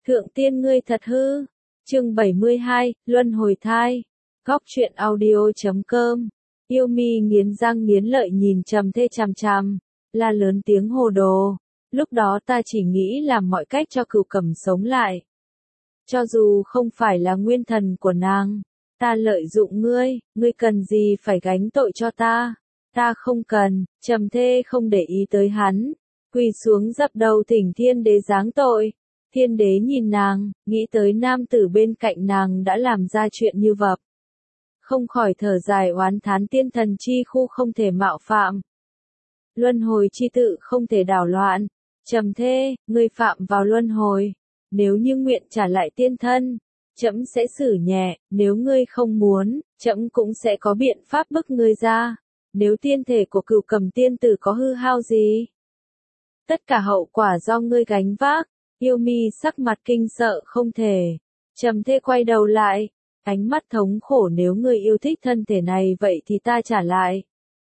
Thượng tiên ngươi thật hư. Chương 72, Luân hồi thai. Góc truyện audio.com. Yêu Mi nghiến răng nghiến lợi nhìn Trầm Thê chằm chằm, la lớn tiếng hồ đồ. Lúc đó ta chỉ nghĩ làm mọi cách cho Cửu Cẩm sống lại. Cho dù không phải là nguyên thần của nàng, ta lợi dụng ngươi, ngươi cần gì phải gánh tội cho ta? Ta không cần. Trầm Thê không để ý tới hắn, quỳ xuống dập đầu thỉnh Thiên Đế giáng tội. Thiên Đế nhìn nàng, nghĩ tới nam tử bên cạnh nàng đã làm ra chuyện như vậy, không khỏi thở dài oán thán tiên thần chi khu không thể mạo phạm. Luân hồi chi tự không thể đảo loạn. Trầm Thê, ngươi phạm vào luân hồi. Nếu như nguyện trả lại tiên thân, trẫm sẽ xử nhẹ, nếu ngươi không muốn, trẫm cũng sẽ có biện pháp bức ngươi ra. Nếu tiên thể của Cửu Cẩm tiên tử có hư hao gì, tất cả hậu quả do ngươi gánh vác. Yêu Mi sắc mặt kinh sợ không thể. Trầm Thê quay đầu lại, ánh mắt thống khổ, nếu ngươi yêu thích thân thể này vậy thì ta trả lại.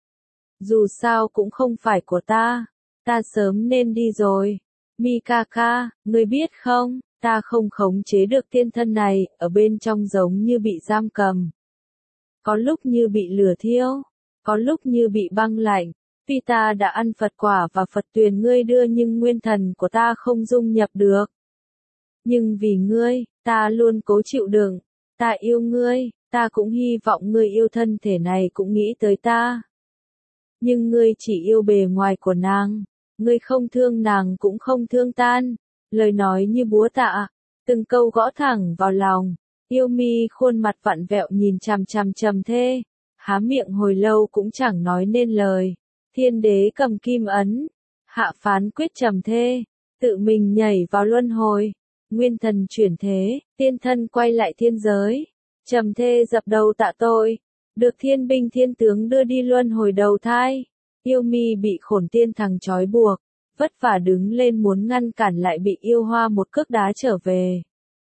Dù sao cũng không phải của ta sớm nên đi rồi. Mi ca ca, ngươi biết không, ta không khống chế được tiên thân này, ở bên trong giống như bị giam cầm. Có lúc như bị lửa thiêu, có lúc như bị băng lạnh. Tuy ta đã ăn Phật quả và Phật tuyền ngươi đưa nhưng nguyên thần của ta không dung nhập được. Nhưng vì ngươi, ta luôn cố chịu đựng. Ta yêu ngươi, ta cũng hy vọng ngươi yêu thân thể này cũng nghĩ tới ta. Nhưng ngươi chỉ yêu bề ngoài của nàng, ngươi không thương nàng cũng không thương tan. Lời nói như búa tạ, từng câu gõ thẳng vào lòng. Yêu Mi khuôn mặt vặn vẹo nhìn chằm chằm Trầm Thê, há miệng hồi lâu cũng chẳng nói nên lời. Thiên Đế cầm kim ấn, hạ phán quyết Trầm Thê, tự mình nhảy vào luân hồi, nguyên thần chuyển thế, tiên thân quay lại thiên giới. Trầm Thê dập đầu tạ tội, được thiên binh thiên tướng đưa đi luân hồi đầu thai. Yêu Mi bị Khổn Tiên Thằng trói buộc, vất vả đứng lên muốn ngăn cản lại bị Yêu Hoa một cước đá trở về.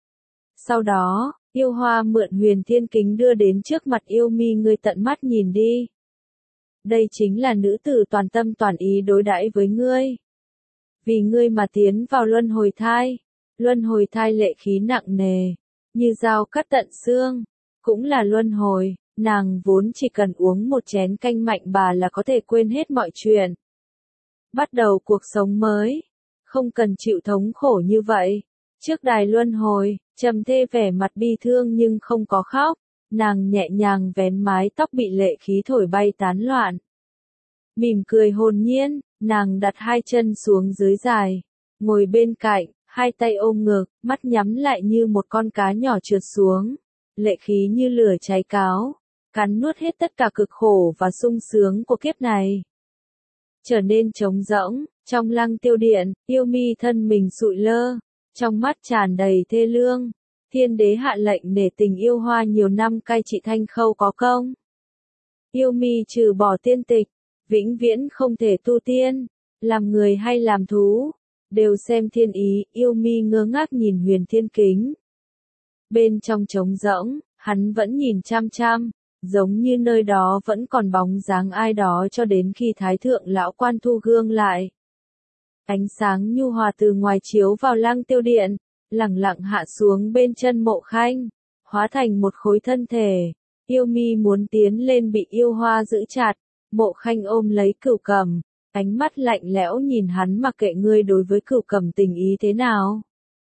Sau đó, Yêu Hoa mượn Huyền Thiên Kính đưa đến trước mặt Yêu Mi, ngươi tận mắt nhìn đi. Đây chính là nữ tử toàn tâm toàn ý đối đãi với ngươi. Vì ngươi mà tiến vào luân hồi thai. Luân hồi thai lệ khí nặng nề, như dao cắt tận xương. Cũng là luân hồi, nàng vốn chỉ cần uống một chén canh mạnh bà là có thể quên hết mọi chuyện. Bắt đầu cuộc sống mới, không cần chịu thống khổ như vậy. Trước đài luân hồi, Trầm Thê vẻ mặt bi thương nhưng không có khóc. Nàng nhẹ nhàng vén mái tóc bị lệ khí thổi bay tán loạn. Mỉm cười hồn nhiên, nàng đặt hai chân xuống dưới dài, ngồi bên cạnh, hai tay ôm ngực, mắt nhắm lại như một con cá nhỏ trượt xuống. Lệ khí như lửa cháy cáu, cắn nuốt hết tất cả cực khổ và sung sướng của kiếp này. Trở nên trống rỗng, trong Lăng Tiêu Điện, Yêu Mi thân mình sụi lơ, trong mắt tràn đầy thê lương. Thiên Đế hạ lệnh để tình Yêu Hoa nhiều năm cai trị Thanh Khâu có công. Yêu Mi trừ bỏ tiên tịch, vĩnh viễn không thể tu tiên, làm người hay làm thú, đều xem thiên ý. Yêu Mi ngơ ngác nhìn Huyền Thiên Kính. Bên trong trống rỗng, hắn vẫn nhìn chăm chăm, giống như nơi đó vẫn còn bóng dáng ai đó cho đến khi Thái Thượng Lão Quan thu gương lại. Ánh sáng nhu hòa từ ngoài chiếu vào Lăng Tiêu Điện, lẳng lặng hạ xuống bên chân Mộ Khanh, hóa thành một khối thân thể. Yêu Mi muốn tiến lên bị Yêu Hoa giữ chặt. Mộ Khanh ôm lấy Cửu Cẩm, ánh mắt lạnh lẽo nhìn hắn, mặc kệ ngươi đối với Cửu Cẩm tình ý thế nào,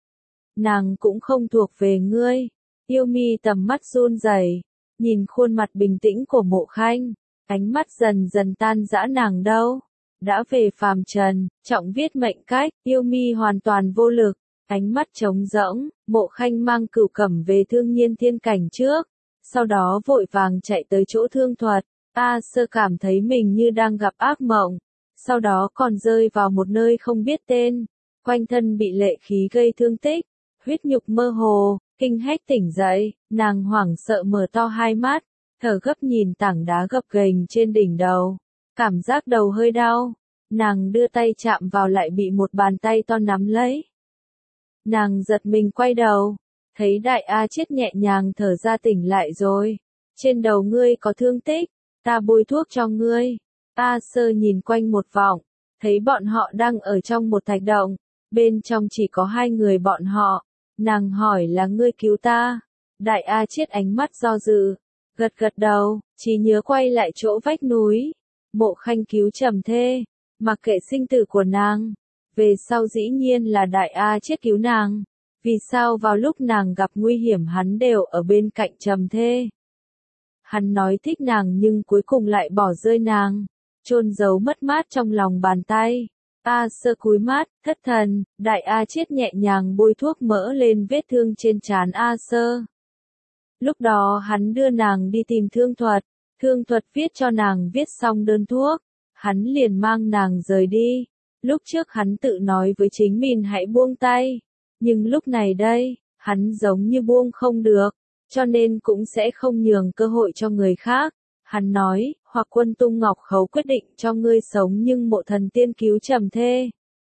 nàng cũng không thuộc về ngươi. Yêu Mi tầm mắt run rẩy, nhìn khuôn mặt bình tĩnh của Mộ Khanh, ánh mắt dần dần tan rã. Nàng đâu? Đã về phàm trần, trọng viết mệnh cách. Yêu Mi hoàn toàn vô lực, ánh mắt trống rỗng. Mộ Khanh mang Cửu Cẩm về Thương Nhiên Thiên Cảnh trước, sau đó vội vàng chạy tới chỗ thương thuật. A Sơ cảm thấy mình như đang gặp ác mộng, sau đó còn rơi vào một nơi không biết tên, quanh thân bị lệ khí gây thương tích, huyết nhục mơ hồ, kinh hách tỉnh dậy, nàng hoảng sợ mở to hai mắt, thở gấp nhìn tảng đá gập ghềnh trên đỉnh đầu, cảm giác đầu hơi đau, nàng đưa tay chạm vào lại bị một bàn tay to nắm lấy. Nàng giật mình quay đầu, thấy Đại A Chết nhẹ nhàng thở ra, tỉnh lại rồi, trên đầu ngươi có thương tích. Ta bôi thuốc cho ngươi. A Sơ nhìn quanh một vòng, thấy bọn họ đang ở trong một thạch động, bên trong chỉ có hai người bọn họ. Nàng hỏi là ngươi cứu ta. Đại A Chiết ánh mắt do dự, gật gật đầu, trí nhớ quay lại chỗ vách núi. Mộ Khanh cứu Trầm Thê, mặc kệ sinh tử của nàng. Về sau dĩ nhiên là Đại A Chiết cứu nàng. Vì sao vào lúc nàng gặp nguy hiểm hắn đều ở bên cạnh Trầm Thê? Hắn nói thích nàng nhưng cuối cùng lại bỏ rơi nàng, chôn giấu mất mát trong lòng bàn tay. A Sơ cúi mắt, thất thần, Đại A Chiết nhẹ nhàng bôi thuốc mỡ lên vết thương trên trán A Sơ. Lúc đó hắn đưa nàng đi tìm thương thuật viết cho nàng viết xong đơn thuốc, hắn liền mang nàng rời đi. Lúc trước hắn tự nói với chính mình hãy buông tay, nhưng lúc này đây, hắn giống như buông không được, cho nên cũng sẽ không nhường cơ hội cho người khác. Hắn nói, hoặc Quân Tung Ngọc Khấu quyết định cho ngươi sống nhưng Mộ Thần Tiên cứu Trầm Thê,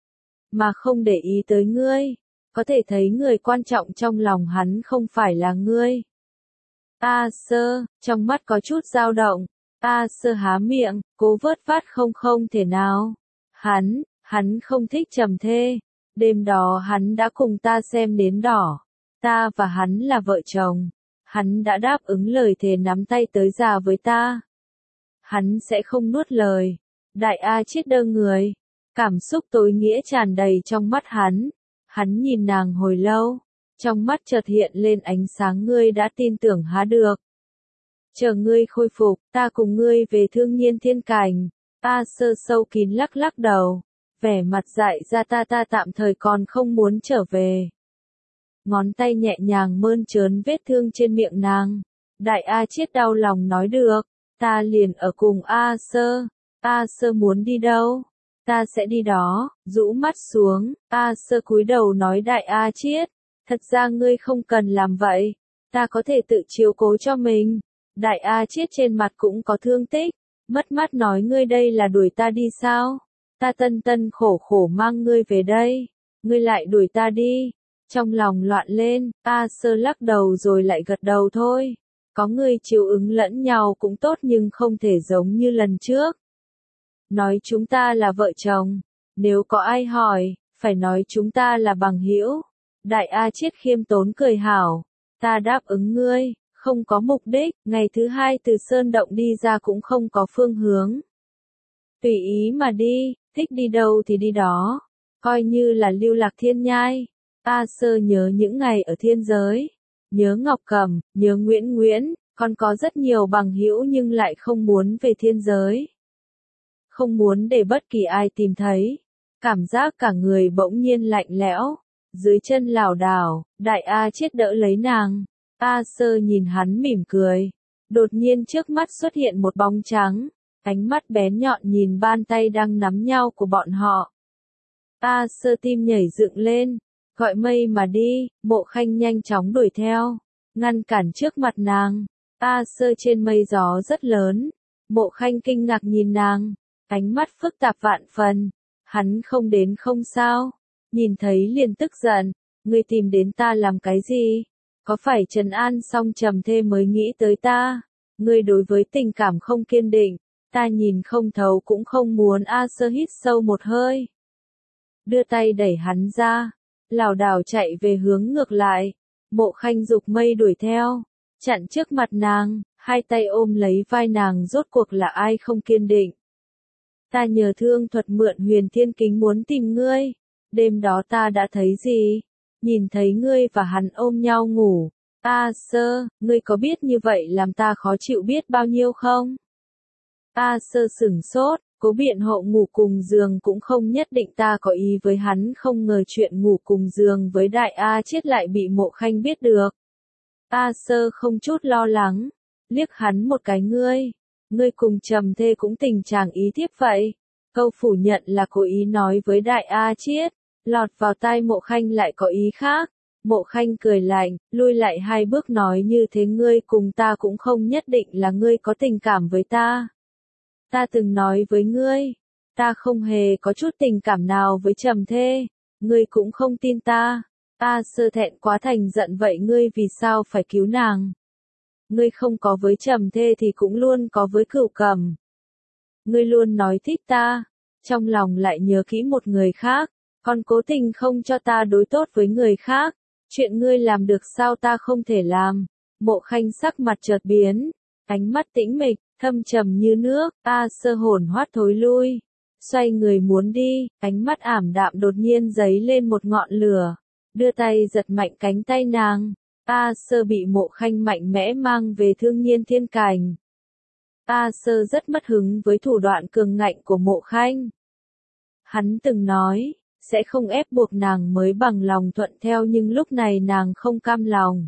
mà không để ý tới ngươi, có thể thấy người quan trọng trong lòng hắn không phải là ngươi. A Sơ, trong mắt có chút dao động, A Sơ há miệng, cố vớt vát không thể nào. Hắn không thích Trầm Thê, đêm đó hắn đã cùng ta xem nến đỏ, ta và hắn là vợ chồng, hắn đã đáp ứng lời thề nắm tay tới già với ta. Hắn sẽ không nuốt lời. Đại A Chiết đơ người, cảm xúc tối nghĩa tràn đầy trong mắt hắn nhìn nàng hồi lâu, trong mắt chợt hiện lên ánh sáng. Ngươi đã tin tưởng há được. Chờ ngươi khôi phục, ta cùng ngươi về Thương Nhiên Thiên Cảnh. A Sơ sâu kín lắc lắc đầu, vẻ mặt dại ra ta tạm thời còn không muốn trở về. Ngón tay nhẹ nhàng mơn trớn vết thương trên miệng nàng. Đại A Chiết đau lòng nói được, ta liền ở cùng A Sơ. A Sơ muốn đi đâu? Ta sẽ đi đó. Rũ mắt xuống, A Sơ cúi đầu nói Đại A Chiết, thật ra ngươi không cần làm vậy, ta có thể tự chiếu cố cho mình. Đại A Chiết trên mặt cũng có thương tích, mất mát nói ngươi đây là đuổi ta đi sao? Ta tân khổ mang ngươi về đây, ngươi lại đuổi ta đi. Trong lòng loạn lên, A Sơ lắc đầu rồi lại gật đầu thôi. Có người chiều ứng lẫn nhau cũng tốt nhưng không thể giống như lần trước. Nói chúng ta là vợ chồng, nếu có ai hỏi, phải nói chúng ta là bằng hữu. Đại A Chiết khiêm tốn cười hảo, ta đáp ứng ngươi, không có mục đích, ngày thứ hai từ sơn động đi ra cũng không có phương hướng. Tùy ý mà đi, thích đi đâu thì đi đó, coi như là lưu lạc thiên nhai. A Sơ nhớ những ngày ở thiên giới, nhớ Ngọc Cẩm, nhớ Nguyễn, còn có rất nhiều bằng hữu nhưng lại không muốn về thiên giới. Không muốn để bất kỳ ai tìm thấy, cảm giác cả người bỗng nhiên lạnh lẽo, dưới chân lảo đảo. Đại A Chiết đỡ lấy nàng, A Sơ nhìn hắn mỉm cười, đột nhiên trước mắt xuất hiện một bóng trắng, ánh mắt bén nhọn nhìn bàn tay đang nắm nhau của bọn họ. A Sơ tim nhảy dựng lên, gọi mây mà đi. Mộ Khanh nhanh chóng đuổi theo, ngăn cản trước mặt nàng. A Sơ trên mây gió rất lớn, Mộ Khanh kinh ngạc nhìn nàng, ánh mắt phức tạp vạn phần. Hắn không đến không sao, nhìn thấy liền tức giận, ngươi tìm đến ta làm cái gì? Có phải trấn an xong Trầm Thê mới nghĩ tới ta? Ngươi đối với tình cảm không kiên định, ta nhìn không thấu cũng không muốn. A Sơ hít sâu một hơi, đưa tay đẩy hắn ra, lảo đảo chạy về hướng ngược lại. Mộ Khanh dục mây đuổi theo, chặn trước mặt nàng, hai tay ôm lấy vai nàng. Rốt cuộc là ai không kiên định? Ta nhờ thương thuật mượn Huyền Thiên Kính muốn tìm ngươi. Đêm đó ta đã thấy gì? Nhìn thấy ngươi và hắn ôm nhau ngủ. A Sơ, ngươi có biết như vậy làm ta khó chịu biết bao nhiêu không? A Sơ sửng sốt, cố biện hộ ngủ cùng giường cũng không nhất định ta có ý với hắn, không ngờ chuyện ngủ cùng giường với Đại A Chiết lại bị Mộ Khanh biết được. A Sơ không chút lo lắng, liếc hắn một cái. Ngươi cùng Trầm Thê cũng tình trạng ý thiếp vậy. Câu phủ nhận là cố ý nói với Đại A Chiết, lọt vào tai Mộ Khanh lại có ý khác. Mộ Khanh cười lạnh, lui lại hai bước nói như thế ngươi cùng ta cũng không nhất định là ngươi có tình cảm với ta. Ta từng nói với ngươi, ta không hề có chút tình cảm nào với Trầm Thê, ngươi cũng không tin ta. A Sơ thẹn quá thành giận, vậy ngươi vì sao phải cứu nàng? Ngươi không có với Trầm Thê thì cũng luôn có với Cửu Cẩm. Ngươi luôn nói thích ta, trong lòng lại nhớ kỹ một người khác, còn cố tình không cho ta đối tốt với người khác. Chuyện ngươi làm được sao ta không thể làm? Mộ Khanh sắc mặt chợt biến, ánh mắt tĩnh mịch, thâm trầm như nước, A Sơ hồn hoát thối lui, xoay người muốn đi, ánh mắt ảm đạm đột nhiên giấy lên một ngọn lửa, đưa tay giật mạnh cánh tay nàng. A Sơ bị Mộ Khanh mạnh mẽ mang về Thương Nhiên Thiên Cảnh. A Sơ rất mất hứng với thủ đoạn cường ngạnh của Mộ Khanh. Hắn từng nói, sẽ không ép buộc nàng mới bằng lòng thuận theo, nhưng lúc này nàng không cam lòng.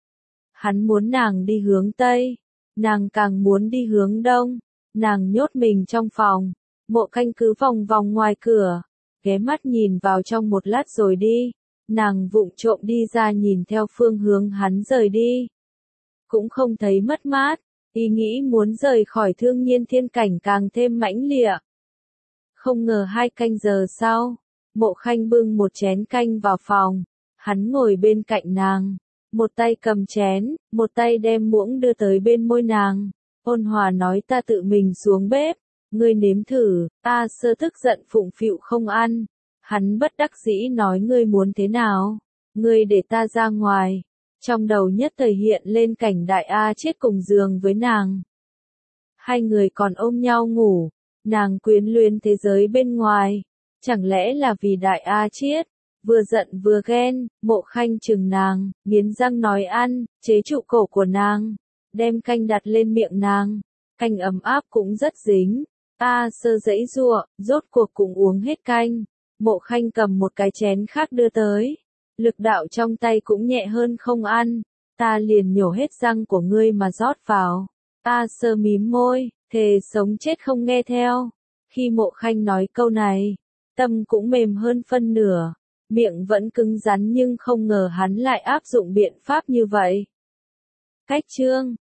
Hắn muốn nàng đi hướng Tây, nàng càng muốn đi hướng Đông, nàng nhốt mình trong phòng, Mộ Khanh cứ vòng vòng ngoài cửa, ghé mắt nhìn vào trong một lát rồi đi, nàng vụng trộm đi ra nhìn theo phương hướng hắn rời đi. Cũng không thấy mất mát, ý nghĩ muốn rời khỏi Thương Nhiên Thiên Cảnh càng thêm mãnh liệt. Không ngờ 2 canh giờ sau, Mộ Khanh bưng một chén canh vào phòng, hắn ngồi bên cạnh nàng, một tay cầm chén, một tay đem muỗng đưa tới bên môi nàng, ôn hòa nói ta tự mình xuống bếp, ngươi nếm thử. A Sơ tức giận phụng phịu không ăn, hắn bất đắc dĩ nói ngươi muốn thế nào, ngươi để ta ra ngoài, trong đầu nhất thời hiện lên cảnh Đại A Chiết cùng giường với nàng. Hai người còn ôm nhau ngủ, nàng quyến luyến thế giới bên ngoài. Chẳng lẽ là vì Đại A Chiết? Vừa giận vừa ghen, Mộ Khanh chừng nàng, nghiến răng nói ăn, chế trụ cổ của nàng, đem canh đặt lên miệng nàng. Canh ấm áp cũng rất dính. A Sơ giãy giụa, rốt cuộc cũng uống hết canh. Mộ Khanh cầm một cái chén khác đưa tới. Lực đạo trong tay cũng nhẹ hơn không ăn. Ta liền nhổ hết răng của ngươi mà rót vào. A Sơ mím môi, thề sống chết không nghe theo. Khi Mộ Khanh nói câu này, tâm cũng mềm hơn phân nửa, miệng vẫn cứng rắn nhưng không ngờ hắn lại áp dụng biện pháp như vậy. Cách chương